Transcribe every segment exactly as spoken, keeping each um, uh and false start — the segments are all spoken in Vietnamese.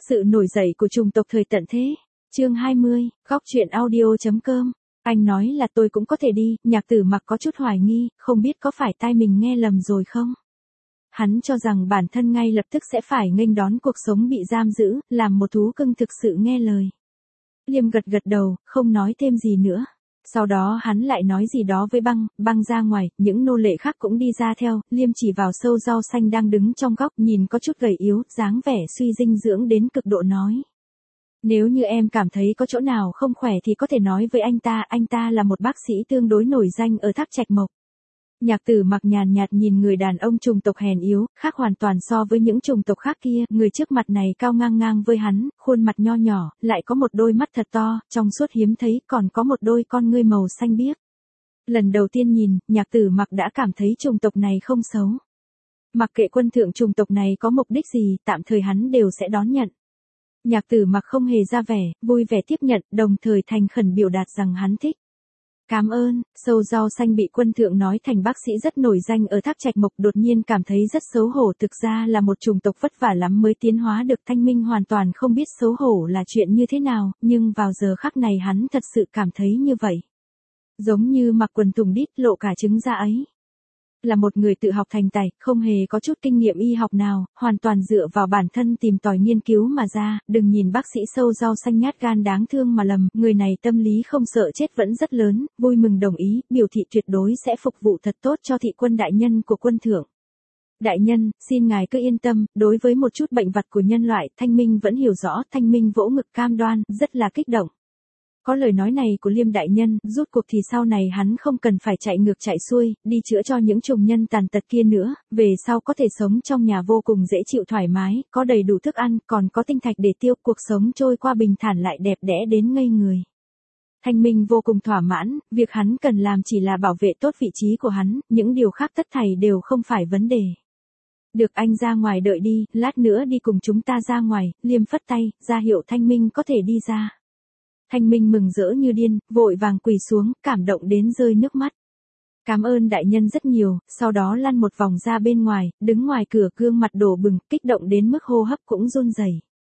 Sự nổi dậy của chủng tộc thời tận thế. Chương hai mươi, góc truyện audio.com. Anh nói là tôi cũng có thể đi, Nhạc Tử Mặc có chút hoài nghi, không biết có phải tai mình nghe lầm rồi không? Hắn cho rằng bản thân ngay lập tức sẽ phải nghênh đón cuộc sống bị giam giữ, làm một thú cưng thực sự nghe lời. Liêm gật gật đầu, không nói thêm gì nữa. Sau đó hắn lại nói gì đó với băng, băng ra ngoài, những nô lệ khác cũng đi ra theo, Liêm chỉ vào sâu rau xanh đang đứng trong góc nhìn có chút gầy yếu, dáng vẻ suy dinh dưỡng đến cực độ nói. Nếu như em cảm thấy có chỗ nào không khỏe thì có thể nói với anh ta, anh ta là một bác sĩ tương đối nổi danh ở Thác Trạch Mộc. Nhạc Tử Mặc nhàn nhạt nhìn người đàn ông chủng tộc hèn yếu, khác hoàn toàn so với những chủng tộc khác kia, người trước mặt này cao ngang ngang với hắn, khuôn mặt nho nhỏ, lại có một đôi mắt thật to, trong suốt hiếm thấy, còn có một đôi con ngươi màu xanh biếc. Lần đầu tiên nhìn, Nhạc Tử Mặc đã cảm thấy chủng tộc này không xấu. Mặc kệ quân thượng chủng tộc này có mục đích gì, tạm thời hắn đều sẽ đón nhận. Nhạc Tử Mặc không hề ra vẻ, vui vẻ tiếp nhận, đồng thời thành khẩn biểu đạt rằng hắn thích. Cảm ơn, sâu rau xanh bị quân thượng nói thành bác sĩ rất nổi danh ở Thác Trạch Mộc đột nhiên cảm thấy rất xấu hổ, thực ra là một chủng tộc vất vả lắm mới tiến hóa được, Thanh Minh hoàn toàn không biết xấu hổ là chuyện như thế nào, nhưng vào giờ khắc này hắn thật sự cảm thấy như vậy. Giống như mặc quần thùng đít lộ cả trứng ra ấy. Là một người tự học thành tài, không hề có chút kinh nghiệm y học nào, hoàn toàn dựa vào bản thân tìm tòi nghiên cứu mà ra, đừng nhìn bác sĩ sâu rau xanh nhát gan đáng thương mà lầm, người này tâm lý không sợ chết vẫn rất lớn, vui mừng đồng ý, biểu thị tuyệt đối sẽ phục vụ thật tốt cho thị quân đại nhân của quân thượng. Đại nhân, xin ngài cứ yên tâm, đối với một chút bệnh vặt của nhân loại, Thanh Minh vẫn hiểu rõ, Thanh Minh vỗ ngực cam đoan, rất là kích động. Có lời nói này của Liêm đại nhân, rút cuộc thì sau này hắn không cần phải chạy ngược chạy xuôi, đi chữa cho những trùng nhân tàn tật kia nữa, về sau có thể sống trong nhà vô cùng dễ chịu thoải mái, có đầy đủ thức ăn, còn có tinh thạch để tiêu, cuộc sống trôi qua bình thản lại đẹp đẽ đến ngây người. Thanh Minh vô cùng thỏa mãn, việc hắn cần làm chỉ là bảo vệ tốt vị trí của hắn, những điều khác tất thảy đều không phải vấn đề. Được, anh ra ngoài đợi đi, lát nữa đi cùng chúng ta ra ngoài, Liêm phất tay, ra hiệu Thanh Minh có thể đi ra. Thanh Minh mừng rỡ như điên, vội vàng quỳ xuống, cảm động đến rơi nước mắt. Cảm ơn đại nhân rất nhiều, sau đó lăn một vòng ra bên ngoài, đứng ngoài cửa gương mặt đỏ bừng, kích động đến mức hô hấp cũng run rẩy.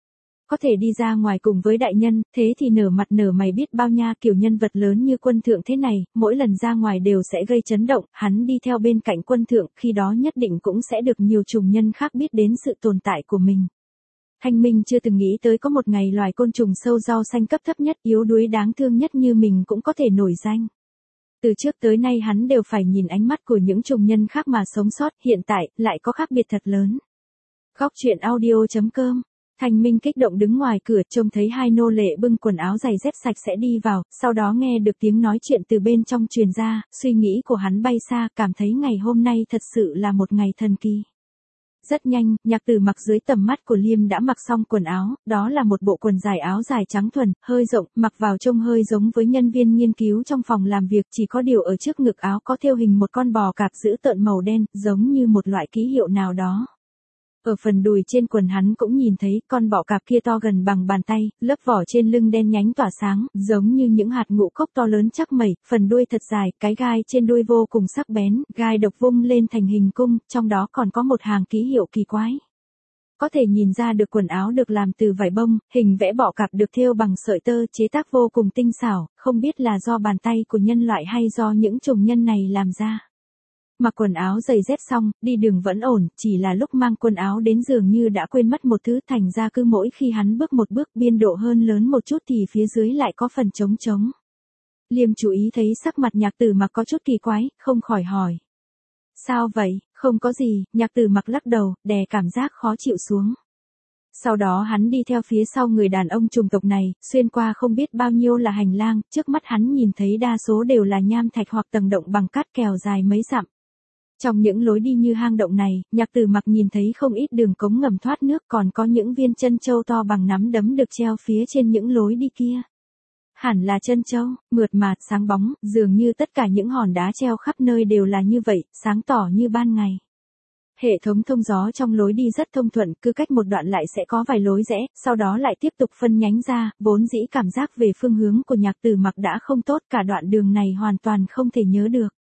Có thể đi ra ngoài cùng với đại nhân, thế thì nở mặt nở mày biết bao nha, kiểu nhân vật lớn như quân thượng thế này, mỗi lần ra ngoài đều sẽ gây chấn động, hắn đi theo bên cạnh quân thượng, khi đó nhất định cũng sẽ được nhiều chủng nhân khác biết đến sự tồn tại của mình. Thanh Minh chưa từng nghĩ tới có một ngày loài côn trùng sâu rau xanh cấp thấp nhất, yếu đuối đáng thương nhất như mình cũng có thể nổi danh. Từ trước tới nay hắn đều phải nhìn ánh mắt của những trùng nhân khác mà sống sót, hiện tại, lại có khác biệt thật lớn. Góc truyện audio.com. Thanh Minh kích động đứng ngoài cửa, trông thấy hai nô lệ bưng quần áo giày dép sạch sẽ đi vào, sau đó nghe được tiếng nói chuyện từ bên trong truyền ra, suy nghĩ của hắn bay xa, cảm thấy ngày hôm nay thật sự là một ngày thần kỳ. Rất nhanh, Nhạc Tử Mặc dưới tầm mắt của Liêm đã mặc xong quần áo, đó là một bộ quần dài áo dài trắng thuần, hơi rộng, mặc vào trông hơi giống với nhân viên nghiên cứu trong phòng làm việc, chỉ có điều ở trước ngực áo có thêu hình một con bò cạp dữ tợn màu đen, giống như một loại ký hiệu nào đó. Ở phần đùi trên quần hắn cũng nhìn thấy con bọ cạp kia to gần bằng bàn tay, lớp vỏ trên lưng đen nhánh tỏa sáng, giống như những hạt ngũ cốc to lớn chắc mẩy, phần đuôi thật dài, cái gai trên đuôi vô cùng sắc bén, gai độc vung lên thành hình cung, trong đó còn có một hàng ký hiệu kỳ quái. Có thể nhìn ra được quần áo được làm từ vải bông, hình vẽ bọ cạp được thêu bằng sợi tơ, chế tác vô cùng tinh xảo, không biết là do bàn tay của nhân loại hay do những chủng nhân này làm ra. Mặc quần áo giày dép xong, đi đường vẫn ổn, chỉ là lúc mang quần áo đến dường như đã quên mất một thứ, thành ra cứ mỗi khi hắn bước một bước biên độ hơn lớn một chút thì phía dưới lại có phần trống trống. Liêm chú ý thấy sắc mặt Nhạc Tử Mặc có chút kỳ quái, không khỏi hỏi. Sao vậy, không có gì, Nhạc Tử Mặc lắc đầu, đè cảm giác khó chịu xuống. Sau đó hắn đi theo phía sau người đàn ông chủng tộc này, xuyên qua không biết bao nhiêu là hành lang, trước mắt hắn nhìn thấy đa số đều là nham thạch hoặc tầng động bằng cát kèo dài mấy dặm. Trong những lối đi như hang động này, Nhạc Tử Mặc nhìn thấy không ít đường cống ngầm thoát nước, còn có những viên chân châu to bằng nắm đấm được treo phía trên những lối đi kia. Hẳn là chân châu, mượt mà, sáng bóng, dường như tất cả những hòn đá treo khắp nơi đều là như vậy, sáng tỏ như ban ngày. Hệ thống thông gió trong lối đi rất thông thuận, cứ cách một đoạn lại sẽ có vài lối rẽ, sau đó lại tiếp tục phân nhánh ra, vốn dĩ cảm giác về phương hướng của Nhạc Tử Mặc đã không tốt, cả đoạn đường này hoàn toàn không thể nhớ được.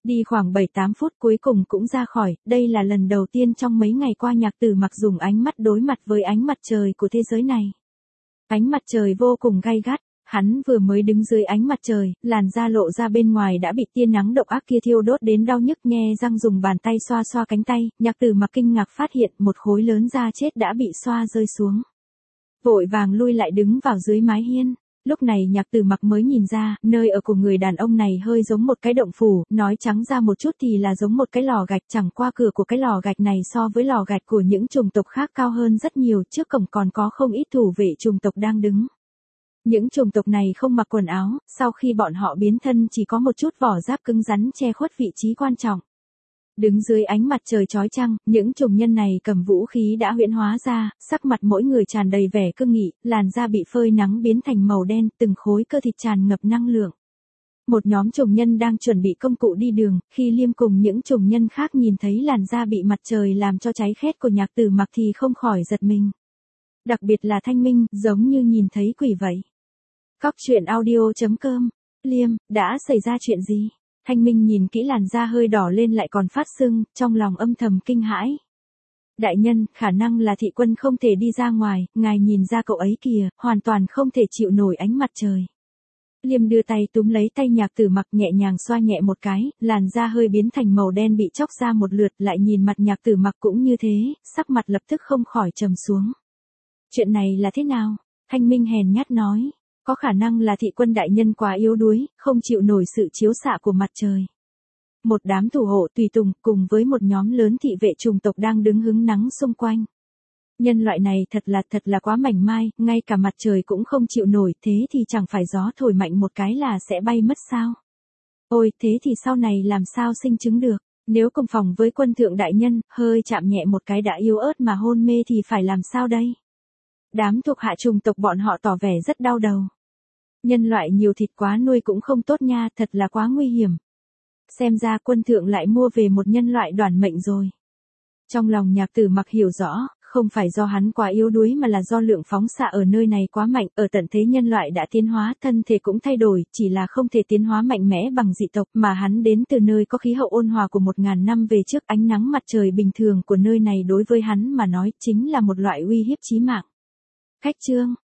Đi khoảng bảy tám phút cuối cùng cũng ra khỏi, đây là lần đầu tiên trong mấy ngày qua Nhạc Tử Mặc dùng ánh mắt đối mặt với ánh mặt trời của thế giới này. Ánh mặt trời vô cùng gay gắt, hắn vừa mới đứng dưới ánh mặt trời, làn da lộ ra bên ngoài đã bị tia nắng độc ác kia thiêu đốt đến đau nhức, nhe răng dùng bàn tay xoa xoa cánh tay, Nhạc Tử Mặc kinh ngạc phát hiện một khối lớn da chết đã bị xoa rơi xuống. Vội vàng lui lại đứng vào dưới mái hiên. Lúc này Nhạc Tử Mặc mới nhìn ra, nơi ở của người đàn ông này hơi giống một cái động phủ, nói trắng ra một chút thì là giống một cái lò gạch, chẳng qua cửa của cái lò gạch này so với lò gạch của những chủng tộc khác cao hơn rất nhiều, trước cổng còn có không ít thủ vệ chủng tộc đang đứng. Những chủng tộc này không mặc quần áo, sau khi bọn họ biến thân chỉ có một chút vỏ giáp cứng rắn che khuất vị trí quan trọng. Đứng dưới ánh mặt trời chói chang, những chủng nhân này cầm vũ khí đã huyễn hóa ra, sắc mặt mỗi người tràn đầy vẻ cương nghị, làn da bị phơi nắng biến thành màu đen, từng khối cơ thịt tràn ngập năng lượng. Một nhóm chủng nhân đang chuẩn bị công cụ đi đường, khi Liêm cùng những chủng nhân khác nhìn thấy làn da bị mặt trời làm cho cháy khét của Nhạc Tử Mặc thì không khỏi giật mình. Đặc biệt là Thanh Minh, giống như nhìn thấy quỷ vậy. Cóc truyện audio chấm com. Liêm, đã xảy ra chuyện gì? Thanh Minh nhìn kỹ làn da hơi đỏ lên lại còn phát sưng, trong lòng âm thầm kinh hãi. Đại nhân, khả năng là thị quân không thể đi ra ngoài, ngài nhìn ra cậu ấy kìa, hoàn toàn không thể chịu nổi ánh mặt trời. Liêm đưa tay túm lấy tay Nhạc Tử Mặc nhẹ nhàng xoa nhẹ một cái, làn da hơi biến thành màu đen bị chóc ra một lượt, lại nhìn mặt Nhạc Tử Mặc cũng như thế, sắc mặt lập tức không khỏi trầm xuống. Chuyện này là thế nào? Thanh Minh hèn nhát nói. Có khả năng là thị quân đại nhân quá yếu đuối, không chịu nổi sự chiếu xạ của mặt trời. Một đám thủ hộ tùy tùng cùng với một nhóm lớn thị vệ chủng tộc đang đứng hứng nắng xung quanh. Nhân loại này thật là thật là quá mảnh mai, ngay cả mặt trời cũng không chịu nổi, thế thì chẳng phải gió thổi mạnh một cái là sẽ bay mất sao? Ôi, thế thì sau này làm sao sinh chứng được? Nếu cùng phòng với quân thượng đại nhân, hơi chạm nhẹ một cái đã yếu ớt mà hôn mê thì phải làm sao đây? Đám thuộc hạ chủng tộc bọn họ tỏ vẻ rất đau đầu. Nhân loại nhiều thịt quá nuôi cũng không tốt nha, thật là quá nguy hiểm. Xem ra quân thượng lại mua về một nhân loại đoản mệnh rồi. Trong lòng Nhạc Tử Mặc hiểu rõ, không phải do hắn quá yếu đuối mà là do lượng phóng xạ ở nơi này quá mạnh, ở tận thế nhân loại đã tiến hóa, thân thể cũng thay đổi, chỉ là không thể tiến hóa mạnh mẽ bằng dị tộc, mà hắn đến từ nơi có khí hậu ôn hòa của một ngàn năm về trước, ánh nắng mặt trời bình thường của nơi này đối với hắn mà nói chính là một loại uy hiếp chí mạng. Khách trương,